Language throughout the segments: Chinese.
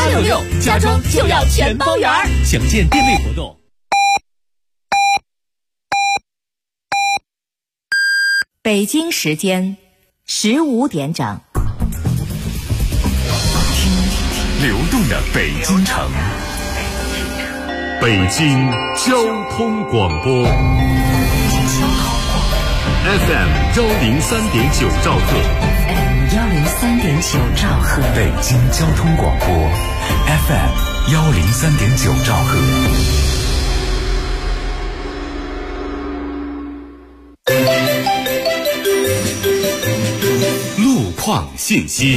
866，家装就要全包圆儿。 详见店内活动。 北京时间15点整， 流动的北京城，北京交通广播 FM 103.9兆赫 103.9兆赫， 北京交通广播 FM 103.9兆赫。路况信息。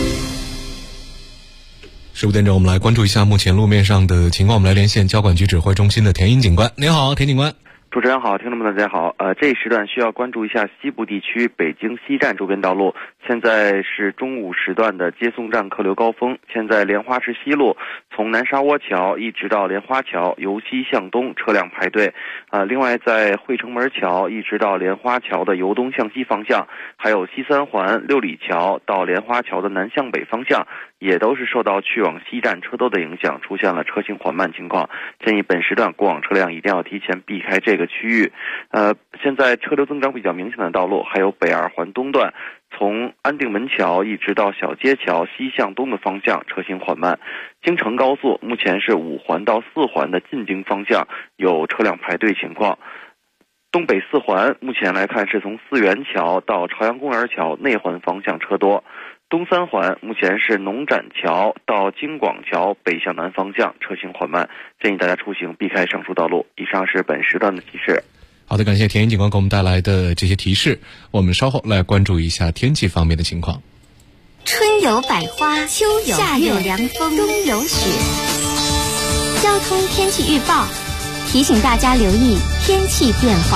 15点整，我们来关注一下目前路面上的情况。我们来连线交管局指挥中心的田英警官。您好，田警官。 主持人好，听众们大家好。这一时段需要关注一下西部地区北京西站周边道路。现在是中午时段的接送站客流高峰。现在莲花池西路从南沙窝桥一直到莲花桥由西向东车辆排队。另外在汇成门桥一直到莲花桥的由东向西方向，还有西三环六里桥到莲花桥的南向北方向，也都是受到去往西站车多的影响，出现了车行缓慢情况。建议本时段过往车辆一定要提前避开这个区域。现在车流增长比较明显的道路还有北二环东段，从安定门桥一直到小街桥西向东的方向车行缓慢。京承高速目前是5环到4环的进京方向有车辆排队情况。东北4环目前来看是从四元桥到朝阳公园桥内环方向车多。东3环目前是农展桥到京广桥北向南方向车行缓慢，建议大家出行避开上述道路。以上是本时段的提示。 好的，感谢田英警官给我们带来的这些提示。我们稍后来关注一下天气方面的情况。 春有百花，秋有夏有凉风，冬有雪。交通天气预报提醒大家留意天气变化。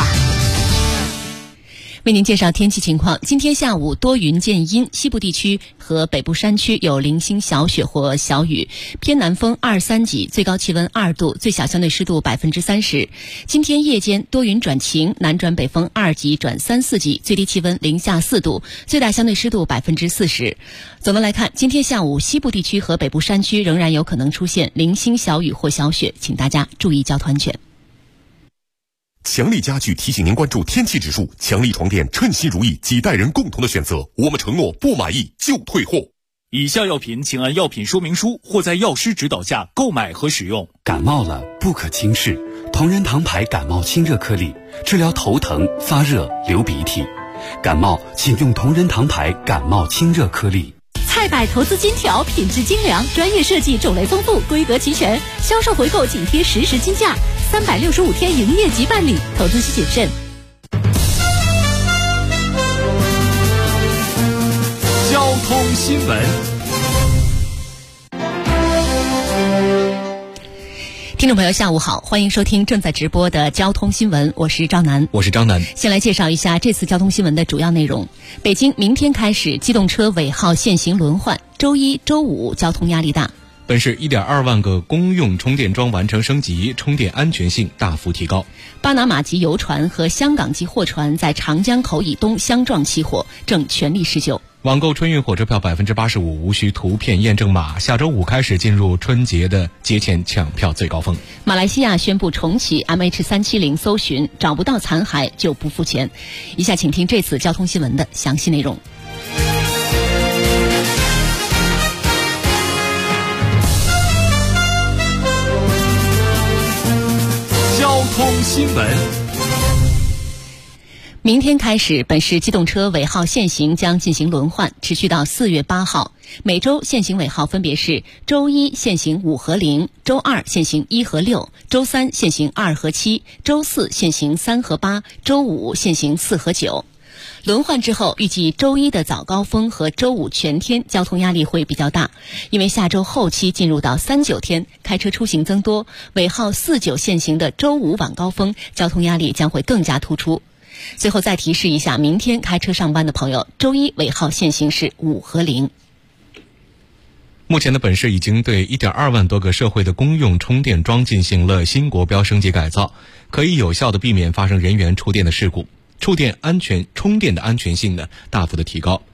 为您介绍天气情况。今天下午多云见阴，西部地区和北部山区有零星小雪或小雨，偏南风2-3级，最高气温2度，最小相对湿度30%。今天夜间多云转晴，南转北风2级转3-4级，最低气温零下4度，最大相对湿度40%。总的来看，今天下午西部地区和北部山区仍然有可能出现零星小雨或小雪，请大家注意交通安全。 强力家具提醒您关注天气指数，强力床垫称心如意，几代人共同的选择，我们承诺不满意就退货。 以下药品请按药品说明书或在药师指导下购买和使用。 感冒了不可轻视，同仁堂牌感冒清热颗粒，治疗头疼、发热、流鼻涕。感冒请用同仁堂牌感冒清热颗粒。 菜百投资金条，品质精良，专业设计，种类丰富，规格齐全，销售回购紧贴实时金价，365天营业即办理，投资需谨慎。 交通新闻。 听众朋友下午好，欢迎收听正在直播的交通新闻，我是赵楠。 我是张楠。 先来介绍一下这次交通新闻的主要内容。北京明天开始机动车尾号限行轮换，周一周五交通压力大。 本市1.2万个公用充电桩完成升级，充电安全性大幅提高。 巴拿马籍游船和香港籍货船在长江口以东相撞起火，正全力施救。 网购春运火车票85%无需图片验证码。下周5开始进入春节的节前抢票最高峰。 马来西亚宣布重启 MH370 搜寻，找不到残骸就不付钱。以下请听这次交通新闻的详细内容。 交通新闻。 明天开始，本市机动车尾号限行将进行轮换，持续到4月8号。每周限行尾号分别是：周一限行5和0，周二限行1和6，周三限行2和7，周四限行3和8，周五限行4和9。轮换之后，预计周一的早高峰和周五全天交通压力会比较大，因为下周后期进入到3-9天，开车出行增多，尾号4-9限行的周五晚高峰交通压力将会更加突出。最后再提示一下，明天开车上班的朋友，周一尾号限行是5和0。 目前的本市已经对1.2万多个社会的公用充电桩进行了新国标升级改造，可以有效地避免发生人员触电的事故，充电的安全性呢大幅的提高。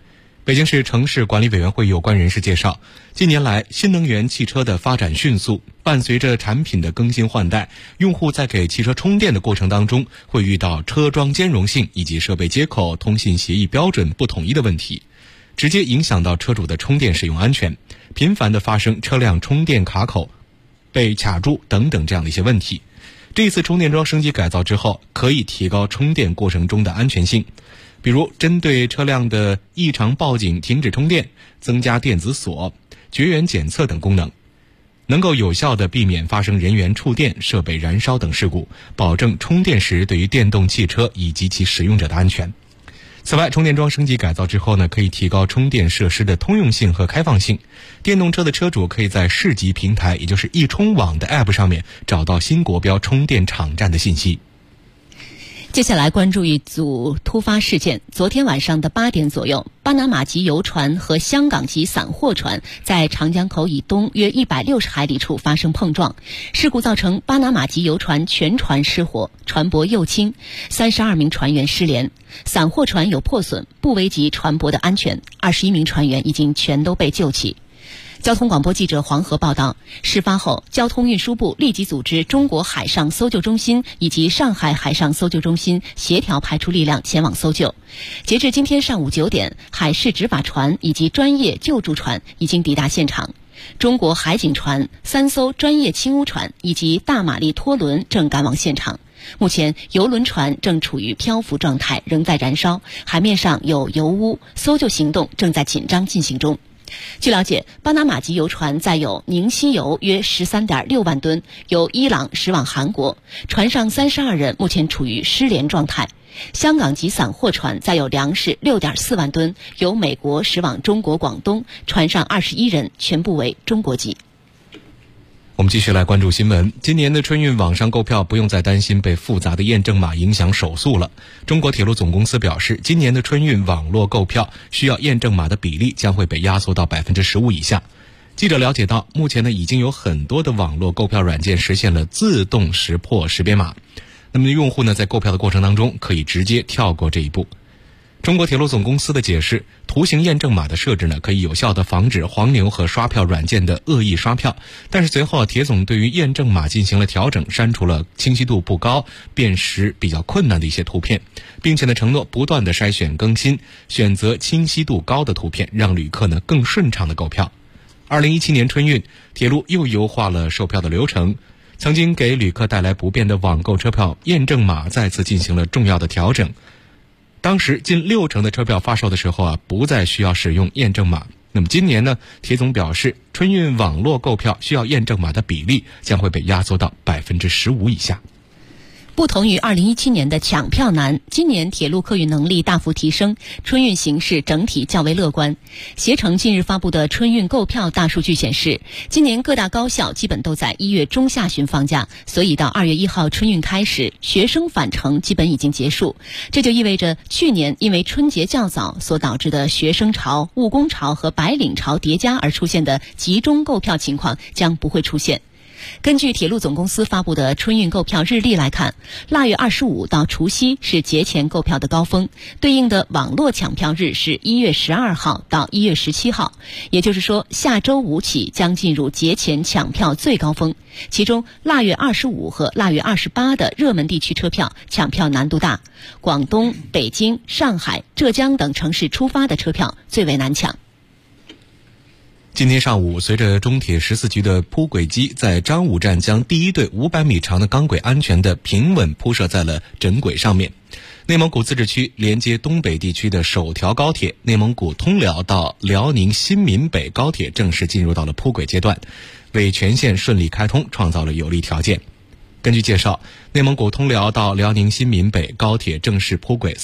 北京市城市管理委员会有关人士介绍，近年来新能源汽车的发展迅速，伴随着产品的更新换代，用户在给汽车充电的过程当中会遇到车桩兼容性以及设备接口、通信协议标准不统一的问题，直接影响到车主的充电使用安全，频繁的发生车辆充电卡口被卡住等等这样的一些问题。这一次充电桩升级改造之后，可以提高充电过程中的安全性，比如针对车辆的异常报警停止充电，增加电子锁、绝缘检测等功能，能够有效地避免发生人员触电、设备燃烧等事故，保证充电时对于电动汽车以及其使用者的安全。此外，充电桩升级改造之后呢，可以提高充电设施的通用性和开放性。电动车的车主可以在市级平台，也就是易充网的 App 上面找到新国标充电场站的信息。 接下来关注一组突发事件。昨天晚上的8点左右，巴拿马籍游船和香港籍散货船在长江口以东约160海里处发生碰撞，事故造成巴拿马籍游船全船失火，船舶右倾，32名船员失联，散货船有破损，不危及船舶的安全，21名船员已经全都被救起。交通广播记者黄河报道，事发后，交通运输部立即组织中国海上搜救中心以及上海海上搜救中心协调派出力量前往搜救。截至今天上午9点，海事执法船以及专业救助船已经抵达现场。中国海警船3艘专业轻污船以及大马力拖轮正赶往现场。目前，邮轮船正处于漂浮状态，仍在燃烧，海面上有油污，搜救行动正在紧张进行中。据了解，巴拿马籍游船载有宁烯油约13.6万吨，由伊朗驶往韩国，船上32人目前处于失联状态。香港籍散货船载有粮食6.4万吨，由美国驶往中国广东，船上21人全部为中国籍。 我们继续来关注新闻。今年的春运网上购票不用再担心被复杂的验证码影响手速了。中国铁路总公司表示，今年的春运网络购票需要验证码的比例将会被压缩到 15% 以下。记者了解到，目前呢已经有很多的网络购票软件实现了自动识破识别码，那么用户呢在购票的过程当中可以直接跳过这一步。中国铁路总公司的解释，图形验证码的设置呢，可以有效地防止黄牛和刷票软件的恶意刷票。但是随后铁总对于验证码进行了调整，删除了清晰度不高、辨识比较困难的一些图片，并且呢承诺不断地筛选更新，选择清晰度高的图片，让旅客呢更顺畅地购票。2017年春运，铁路又优化了售票的流程，曾经给旅客带来不便的网购车票验证码再次进行了重要的调整。当时近60%的车票发售的时候不再需要使用验证码。那么今年呢，铁总表示，春运网络购票需要验证码的比例将会被压缩到 15% 以下。 不同于2017年的抢票难，今年铁路客运能力大幅提升，春运形势整体较为乐观。携程近日发布的春运购票大数据显示，今年各大高校基本都在1月中下旬放假，所以到2月1号春运开始，学生返程基本已经结束。这就意味着去年因为春节较早所导致的学生潮、务工潮和白领潮叠加而出现的集中购票情况将不会出现。根据铁路总公司发布的春运购票日历来看，腊月25到除夕是节前购票的高峰，对应的网络抢票日是1月12号到1月17号，也就是说下周5起将进入节前抢票最高峰。其中腊月25和腊月28的热门地区车票抢票难度大，广东、北京、上海、浙江等城市出发的车票最为难抢。 今天上午，随着中铁14局的铺轨机在张武站将第一对500米长的钢轨安全的平稳铺设在了枕轨上面，内蒙古自治区连接东北地区的首条高铁内蒙古通辽到辽宁新民北高铁正式进入到了铺轨阶段，为全线顺利开通创造了有利条件。根据介绍，内蒙古通辽到辽宁新民北高铁正式铺轨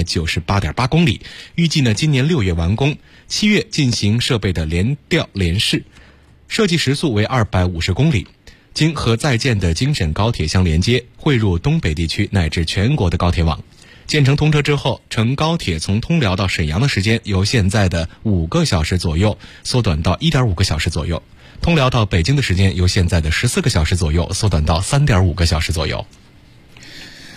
398.8 公里，预计呢今年6月完工，7月进行设备的联调联试，设计时速为250公里，经和在建的京沈高铁相连接，汇入东北地区乃至全国的高铁网。建成通车之后，乘高铁从通辽到沈阳的时间由现在的5个小时左右缩短到 1.5 个小时左右，通辽到北京的时间由现在的14个小时左右缩短到 3.5 个小时左右。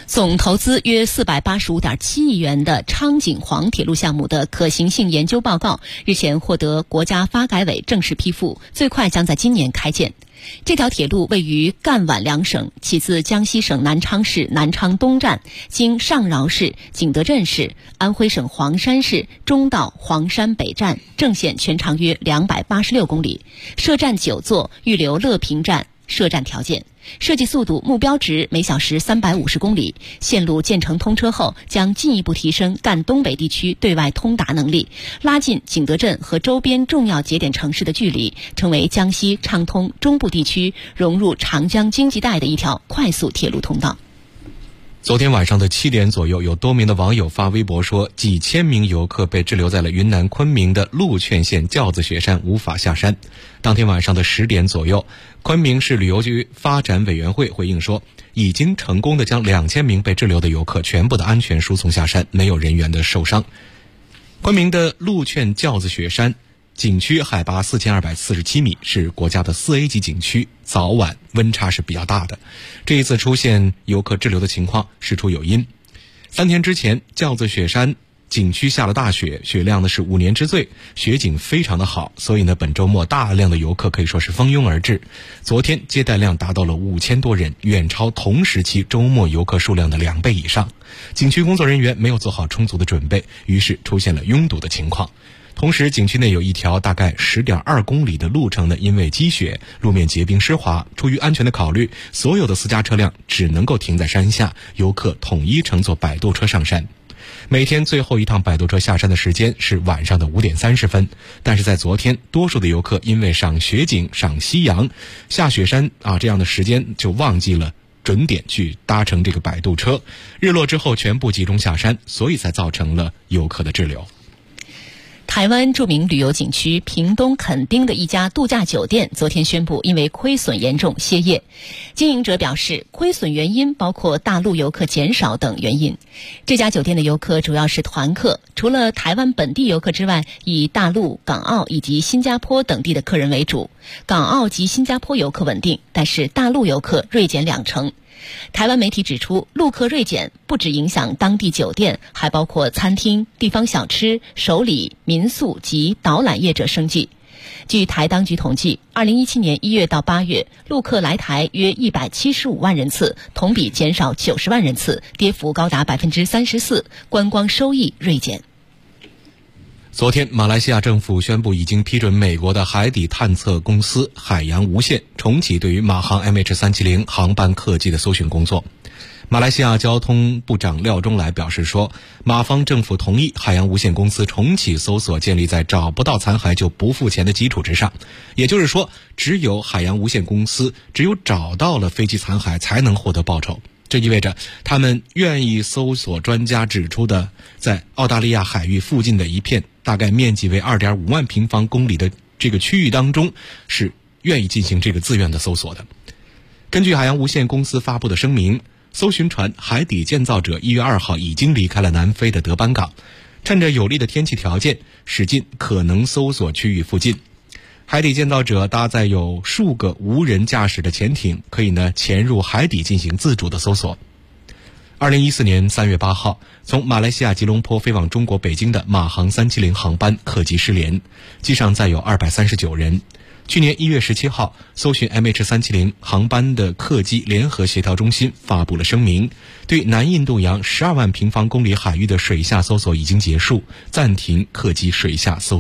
总投资约485.7亿元的昌景黄铁路项目的可行性研究报告日前获得国家发改委正式批复，最快将在今年开建。这条铁路位于赣皖两省，起自江西省南昌市南昌东站，经上饶市、景德镇市、安徽省黄山市，中到黄山北站，正线全长约286公里，设站9座，预留乐平站设站条件。设计速度目标值每小时350公里，线路建成通车后将进一步提升赣东北地区对外通达能力，拉近景德镇和周边重要节点城市的距离，成为江西畅通中部地区融入长江经济带的一条快速铁路通道。 昨天晚上的7点左右，有多名的网友发微博说，几千名游客被滞留在了云南昆明的禄劝县轿子雪山，无法下山。当天晚上的10点左右，昆明市旅游局发展委员会回应说，已经成功的将2000名被滞留的游客全部的安全输送下山，没有人员的受伤。昆明的禄劝轿子雪山景区海拔4247米，是国家的4A 级景区，早晚温差是比较大的。这一次出现游客滞留的情况事出有因。3天之前，轿子雪山景区下了大雪，雪量呢是5年之最，雪景非常的好，所以呢本周末大量的游客可以说是蜂拥而至。昨天接待量达到了5000多人，远超同时期周末游客数量的2倍以上。景区工作人员没有做好充足的准备，于是出现了拥堵的情况。同时，景区内有一条大概10.2公里的路程呢，因为积雪，路面结冰湿滑。出于安全的考虑，所有的私家车辆只能够停在山下，游客统一乘坐摆渡车上山。每天最后一趟摆渡车下山的时间是晚上的5点30分，但是在昨天，多数的游客因为赏雪景、赏夕阳、下雪山这样的时间就忘记了准点去搭乘这个摆渡车，日落之后全部集中下山，所以才造成了游客的滞留。 台湾著名旅游景区屏东垦丁的一家度假酒店昨天宣布因为亏损严重歇业。经营者表示，亏损原因包括大陆游客减少等原因。这家酒店的游客主要是团客，除了台湾本地游客之外，以大陆、港澳以及新加坡等地的客人为主。港澳及新加坡游客稳定，但是大陆游客锐减2成。台湾媒体指出，陆客锐减不只影响当地酒店，还包括餐厅、地方小吃、首礼、民宿及导览业者生计。据台当局统计，2017年1月到8月，陆客来台约175万人次，同比减少90万人次，跌幅高达34%，观光收益锐减。 昨天，马来西亚政府宣布已经批准美国的海底探测公司海洋无线重启对于马航 MH370 航班客机的搜寻工作。马来西亚交通部长廖中来表示说，马方政府同意海洋无线公司重启搜索建立在找不到残骸就不付钱的基础之上，也就是说，只有海洋无线公司只有找到了飞机残骸才能获得报酬。这意味着他们愿意搜索专家指出的在澳大利亚海域附近的一片大概面积为2.5万平方公里的这个区域当中，是愿意进行这个自愿的搜索的。根据海洋无线公司发布的声明，搜寻船海底建造者1月2号已经离开了南非的德班港，趁着有利的天气条件，驶进可能搜索区域附近。海底建造者搭载有数个无人驾驶的潜艇，可以潜入海底进行自主的搜索。2014年3月8号，从马来西亚吉隆坡飞往中国北京的马航370航班客机失联，机上载有239人。去年1月17号，搜寻 MH370 航班的客机联合协调中心发布了声明，对南印度洋12万平方公里海域的水下搜索已经结束，暂停客机水下搜索。